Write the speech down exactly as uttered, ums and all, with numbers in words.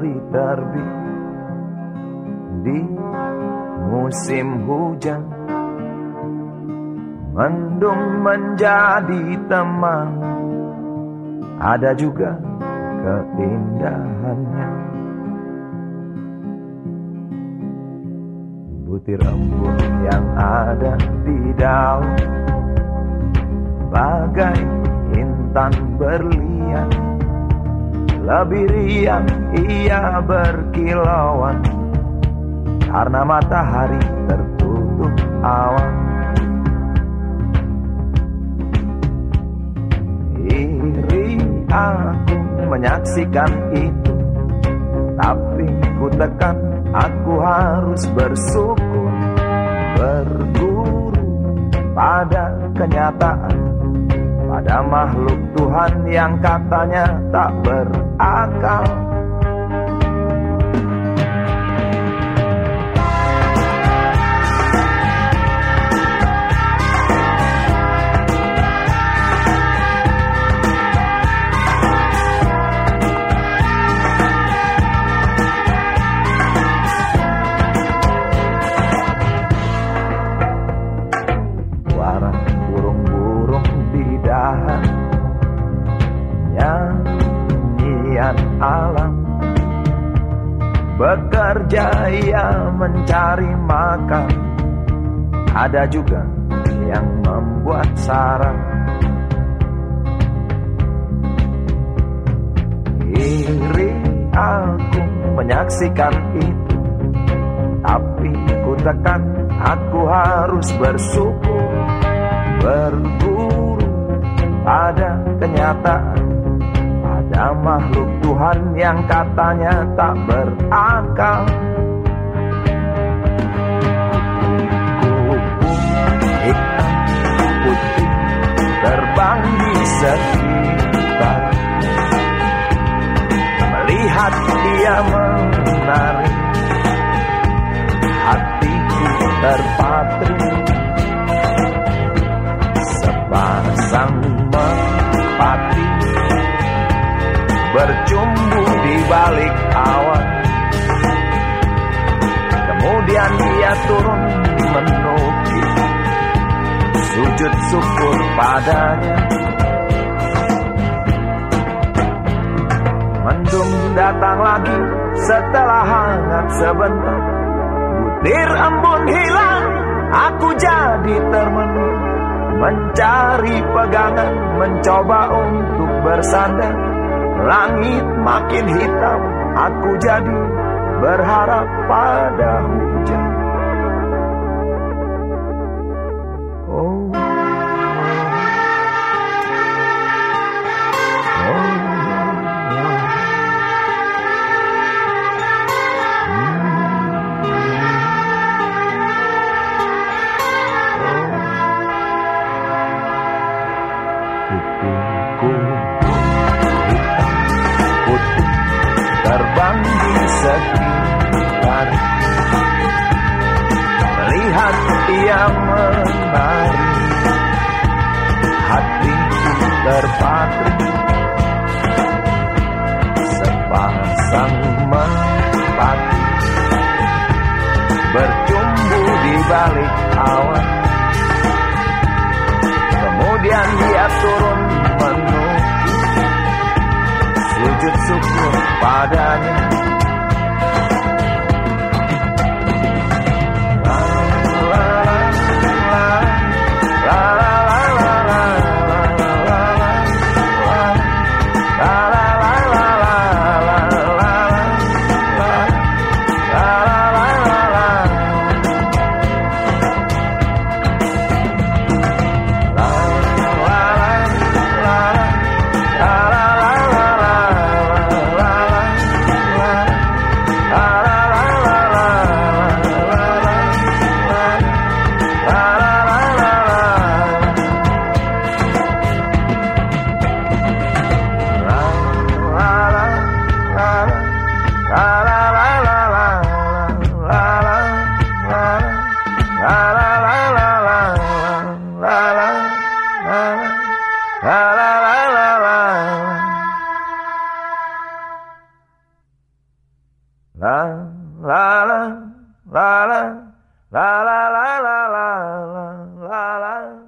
matahari terbit di musim hujan, mendung menjadi teman, ada juga keindahannya. Butir embun yang ada di daun, bagai intan berlian, lebih riang ia berkilauan, karena matahari tertutup awan. Iri aku menyaksikan itu, tapi ku tekan aku harus bersyukur, berguru pada kenyataan, pada makhluk Tuhan yang katanya tak berakal. Nyanyian alam, bekerja ia mencari makan, ada juga yang membuat sarang. Iri aku menyaksikan itu, tapi ku tekan aku harus bersyukur, berguru pada kenyataan, pada makhluk Tuhan yang katanya tak berakal. Kupu-kupu hitam putih terbang di sekitar, melihat dia menari, hatiku terpatri. Sepasang merpati bercumbu di balik awan, kemudian dia turun menukik, sujud syukur padanya. Mendung datang lagi setelah hangat sebentar, butir embun hilang, aku jadi termenung, mencari pegangan, mencoba untuk bersandar. Langit makin hitam, aku jadi berharap pada hujan. Oh, oh, oh, oh. Terbang di sekitar, melihat ia menari, hatiku terpatri. Sepasang merpati bercumbu di balik awan, kemudian dia turun menukik, sujud syukur padanya. La La la la la la la la la la la la la